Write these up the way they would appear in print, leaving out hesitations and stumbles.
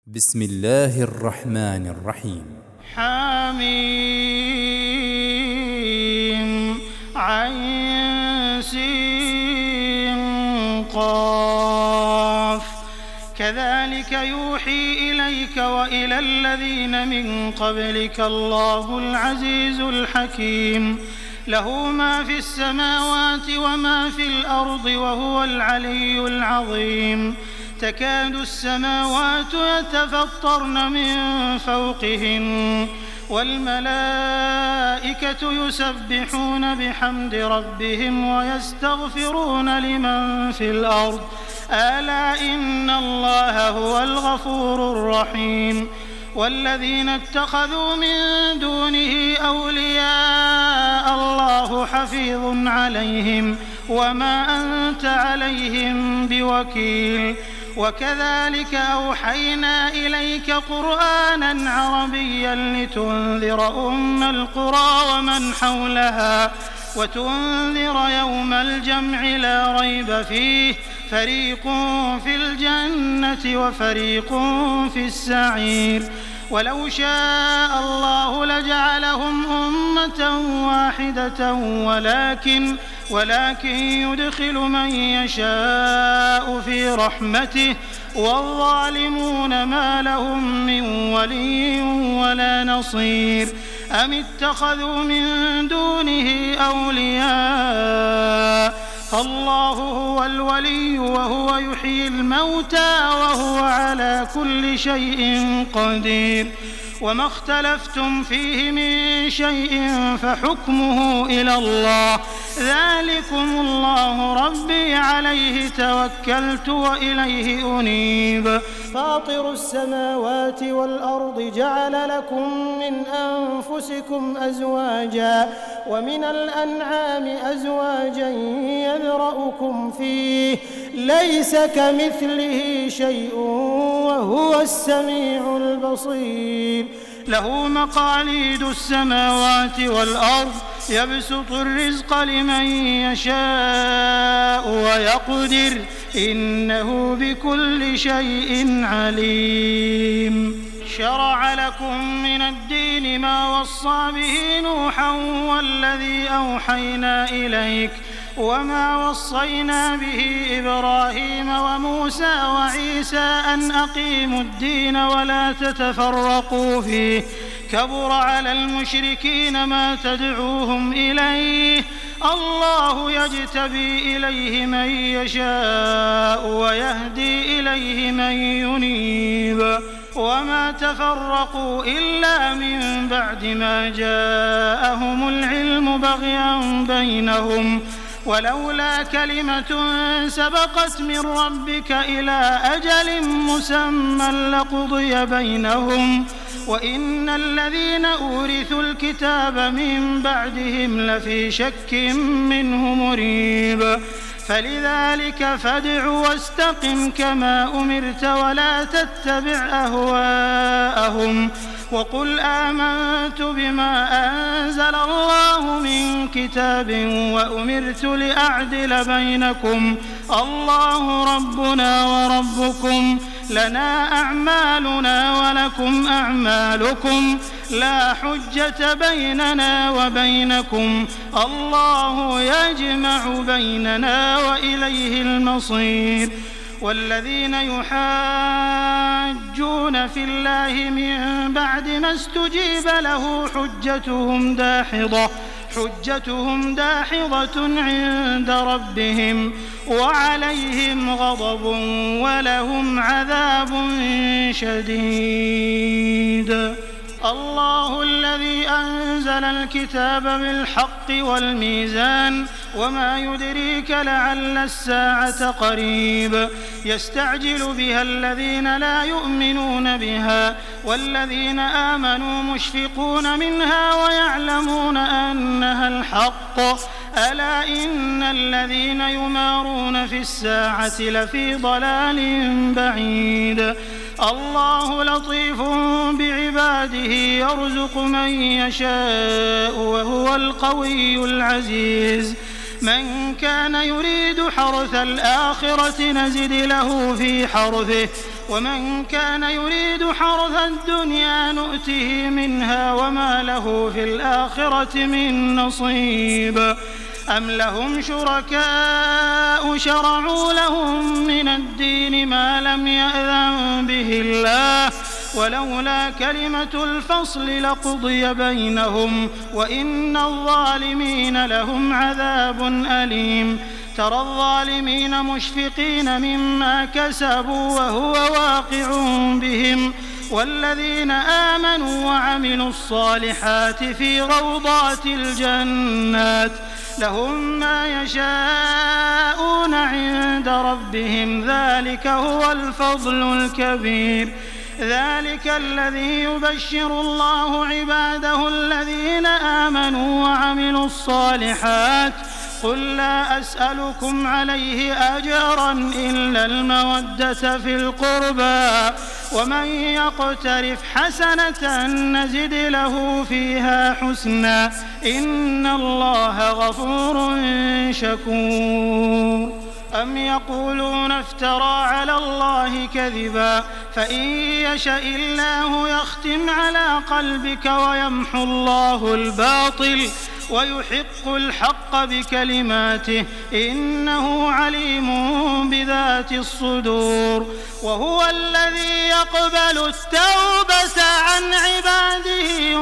بسم الله الرحمن الرحيم. حميم عين سين قاف كذلك يوحي إليك وإلى الذين من قبلك الله العزيز الحكيم له ما في السماوات وما في الأرض وهو العلي العظيم تكاد السماوات يتفطرن من فوقهن والملائكة يسبحون بحمد ربهم ويستغفرون لمن في الأرض ألا إن الله هو الغفور الرحيم والذين اتخذوا من دونه أولياء الله حفيظ عليهم وما أنت عليهم بوكيل وكذلك أوحينا إليك قرآنا عربيا لتنذر أم القرى ومن حولها وتنذر يوم الجمع لا ريب فيه فريق في الجنة وفريق في السعير ولو شاء الله لجعلهم أمة واحدة ولكن يدخل من يشاء في رحمته والظالمون ما لهم من ولي ولا نصير أم اتخذوا من دونه أولياء فالله هو الولي وهو يحيي الموتى وهو على كل شيء قدير وما اختلفتم فيه من شيء فحكمه إلى الله ذلكم الله ربي عليه توكلت وإليه أنيب فاطر السماوات والأرض جعل لكم من أنفسكم أزواجا ومن الأنعام أزواجا يذرأكم فيه ليس كمثله شيء وهو السميع البصير له مقاليد السماوات والأرض يبسط الرزق لمن يشاء ويقدر إنه بكل شيء عليم شرع لكم من الدين ما وصى به نوحا والذي أوحينا إليك وما وصينا به إبراهيم وموسى وعيسى أن أقيموا الدين ولا تتفرقوا فيه كبر على المشركين ما تدعوهم إليه الله يجتبي إليه من يشاء ويهدي إليه من ينيب وما تفرقوا إلا من بعد ما جاءهم العلم بغيا بينهم ولولا كلمة سبقت من ربك إلى أجل مسمى لقضي بينهم وإن الذين أورثوا الكتاب من بعدهم لفي شك منه مريب فلذلك فادع واستقم كما أمرت ولا تتبع أهواءهم وقل آمنت بما أنزل الله من كتاب وأمرت لأعدل بينكم الله ربنا وربكم لنا أعمالنا ولكم أعمالكم لا حجة بيننا وبينكم الله يجمع بيننا وإليه المصير والذين يحاجون في الله من بعد ما استجيب له حجتهم داحضة عند ربهم وعليهم غضب ولهم عذاب شديد الله الذي أنزل الكتاب بالحق والميزان وما يدريك لعل الساعة قريب يستعجل بها الذين لا يؤمنون بها والذين آمنوا مشفقون منها ويعلمون أنها الحق ألا إن الذين يمارون في الساعة لفي ضلال بعيد الله لطيف بعباده يرزق من يشاء وهو القوي العزيز من كان يريد حرث الآخرة نزد له في حرثه ومن كان يريد حرث الدنيا نؤته منها وما له في الآخرة من نصيب أم لهم شركاء شرعوا لهم من الدين ما لم يأذن به الله ولولا كلمة الفصل لقضي بينهم وإن الظالمين لهم عذاب أليم ترى الظالمين مشفقين مما كسبوا وهو واقع بهم والذين آمنوا وعملوا الصالحات في روضات الجنات لهم ما يشاءون عند ربهم ذلك هو الفضل الكبير ذلك الذي يبشر الله عباده الذين آمنوا وعملوا الصالحات قل لا أسألكم عليه أجرا إلا المودة في القربى ومن يقترف حسنة نزد له فيها حسنا إن الله غفور شكور أم يقولون افترى على الله كذبا فإن يشأ الله يختم على قلبك ويمحو الله الباطل ويحق الحق بكلماته إنه عليم بذات الصدور وهو الذي يقبل التوبة عن عباده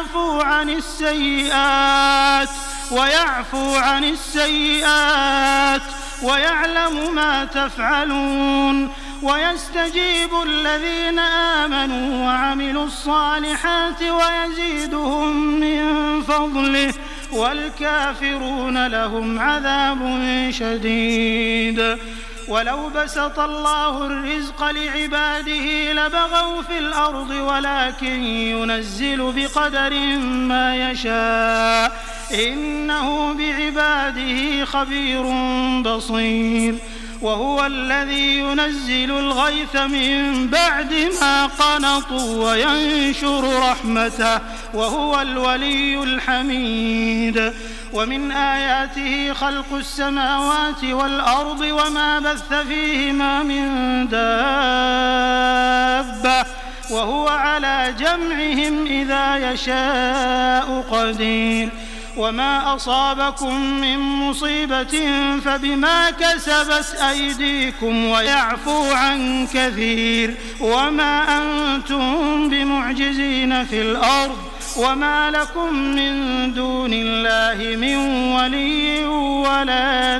ويعفو عن السيئات ويعلم ما تفعلون ويستجيب الذين آمنوا وعملوا الصالحات ويزيدهم من فضله والكافرون لهم عذاب شديد ولو بسط الله الرزق لعباده لبغوا في الأرض ولكن ينزل بقدر ما يشاء إنه بعباده خبير بصير وهو الذي ينزل الغيث من بعد ما قنطوا وينشر رحمته وهو الولي الحميد ومن آياته خلق السماوات والأرض وما بث فيهما من دابة وهو على جمعهم إذا يشاء قدير وما أصابكم من مصيبة فبما كسبت أيديكم ويعفو عن كثير وما أنتم بمعجزين في الأرض وما لكم من دون الله من ولي ولا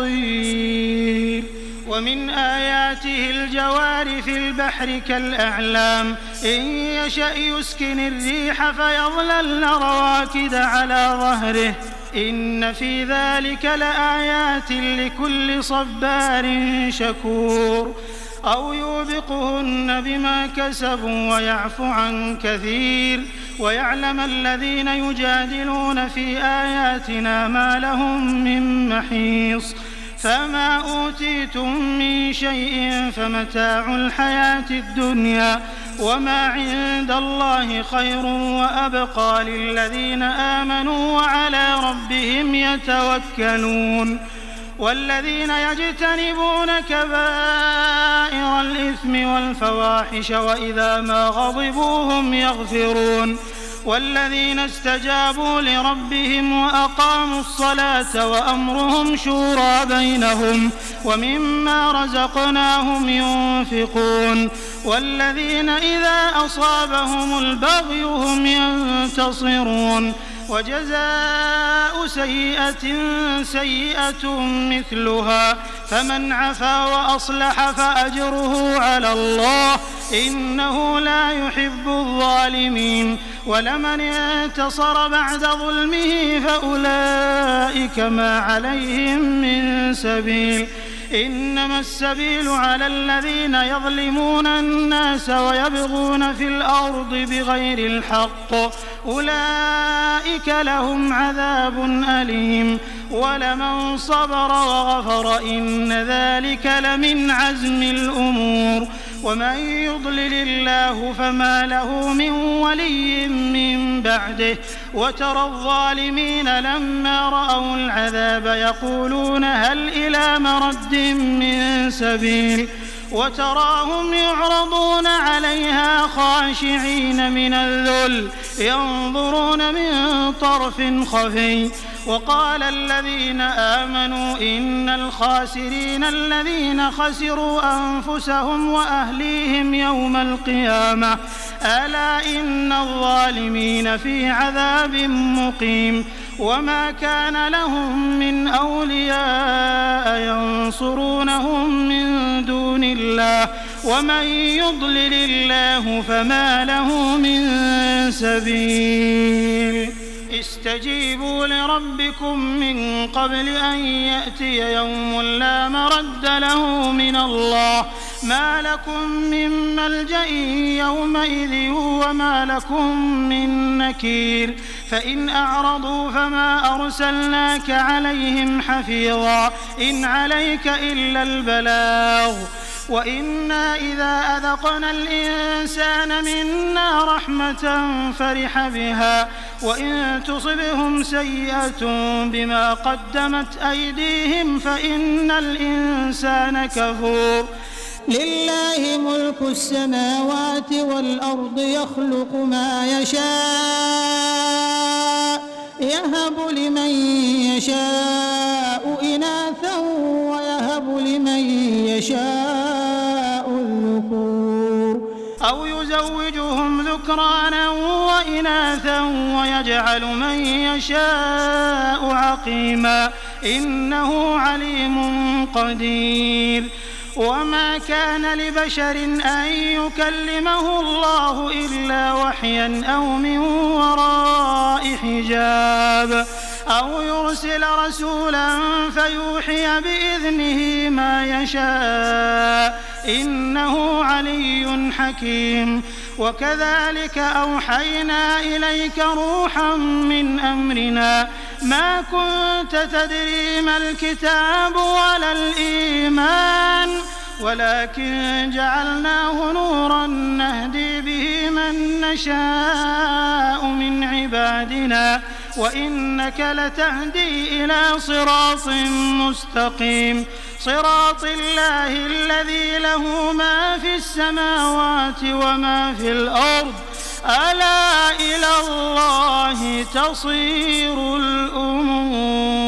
نصير ومن آياته الجوار في البحر كالأعلام إن يشأ يسكن الريح فيظللن رواكد على ظهره إن في ذلك لآيات لكل صبار شكور أو يوبقهن بما كسبوا ويعفو عن كثير ويعلم الذين يجادلون في آياتنا ما لهم من محيص فما أوتيتم من شيء فمتاع الحياة الدنيا وما عند الله خير وأبقى للذين آمنوا وعلى ربهم يتوكلون والذين يجتنبون كبائر الإثم والفواحش وإذا ما غضبوا هم يغفرون والذين استجابوا لربهم وأقاموا الصلاة وأمرهم شورى بينهم ومما رزقناهم ينفقون والذين إذا أصابهم البغي هم ينتصرون وجزاء سيئة سيئة مثلها فمن عفا وأصلح فأجره على الله إنه لا يحب الظالمين ولمن انتصر بعد ظلمه فأولئك ما عليهم من سبيل إنما السبيل على الذين يظلمون الناس ويبغون في الأرض بغير الحق أولئك لهم عذاب أليم ولمن صبر وغفر إن ذلك لمن عزم الأمور ومن يضلل الله فما له من ولي من بعده وترى الظالمين لما رأوا العذاب يقولون هل إلى مرد من سبيل وتراهم يعرضون عليها خاشعين من الذل ينظرون من طرف خفي. وقال الذين آمنوا إن الخاسرين الذين خسروا أنفسهم وأهليهم يوم القيامة ألا إن الظالمين في عذاب مقيم. وما كان لهم من أولياء ينصرونهم من دون الله ومن يضلل الله فما له من سبيل. استجيبوا لربكم من قبل أن يأتي يوم لا مرد له من الله ما لكم من ملجأ يومئذ وما لكم من نكير. فإن أعرضوا فما أرسلناك عليهم حفيظا إن عليك إلا البلاغ وإنا إذا أذقنا الإنسان منا رحمة فرح بها وإن تصبهم سيئة بما قدمت أيديهم فإن الإنسان كفور. لله ملك السماوات والأرض يخلق ما يشاء يهب لمن يشاء إناثا ويهب لمن يشاء الذكور أو يزوجهم ذكرانا وإناثا ويجعل من يشاء عقيما إنه عليم قدير. وما كان لبشر أن يكلمه الله إلا وحيا أو من وراء حجاب أو يرسل رسولا فيوحي بإذنه ما يشاء إنه علي حكيم. وكذلك أوحينا إليك روحا من أمرنا ما كنت تدري ما الكتاب ولا الإيمان ولكن جعلناه نورا نهدي به من نشاء من عبادنا وإنك لتهدي إلى صراط مستقيم صراط الله الذي له ما في السماوات وما في الأرض ألا إلى الله تصير الأمور.